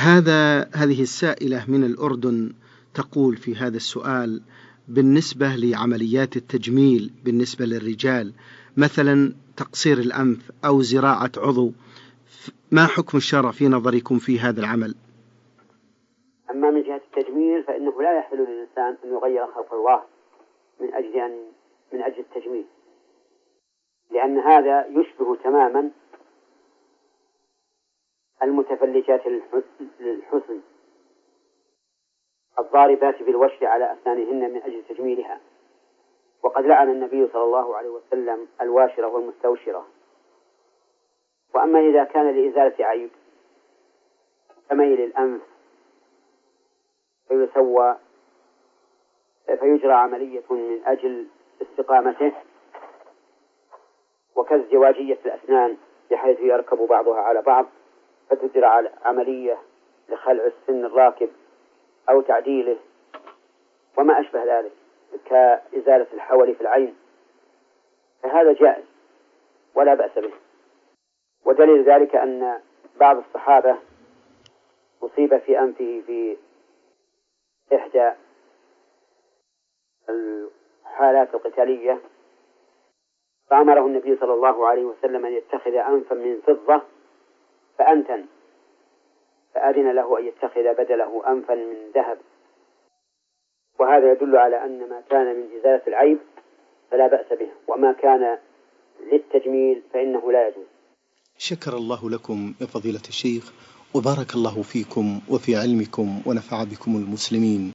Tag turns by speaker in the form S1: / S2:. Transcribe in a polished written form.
S1: هذه السائلة من الأردن تقول في هذا السؤال: بالنسبة لعمليات التجميل بالنسبة للرجال، مثلا تقصير الأنف أو زراعة عضو، ما حكم الشرع في نظركم في هذا العمل؟
S2: أما من جهة التجميل فإنه لا يحل للإنسان أن يغير خلق الله من أجل التجميل، لأن هذا يشبه تماما المتفلجات للحسن الضاربات بالوشر على أسنانهن من أجل تجميلها، وقد لعن النبي صلى الله عليه وسلم الواشرة والمستوشرة. وأما إذا كان لإزالة عيب كميل الأنف فيجرى عملية من أجل استقامته، وكالزواجية الأسنان بحيث يركب بعضها على بعض، فتجرى عملية لخلع السن الراكب أو تعديله وما أشبه ذلك كإزالة الحول في العين، فهذا جائز ولا بأس به. ودليل ذلك أن بعض الصحابة أصيب في أنفه في إحدى الحالات القتالية، فأمره النبي صلى الله عليه وسلم أن يتخذ أنفا من فضة فأنتن، فأذن له أن يتخذ بدله أنفا من ذهب. وهذا يدل على أن ما كان من إزالة العيب فلا بأس به، وما كان للتجميل فإنه لا يجوز.
S1: شكر الله لكم يا فضيلة الشيخ، وبارك الله فيكم وفي علمكم ونفع بكم المسلمين.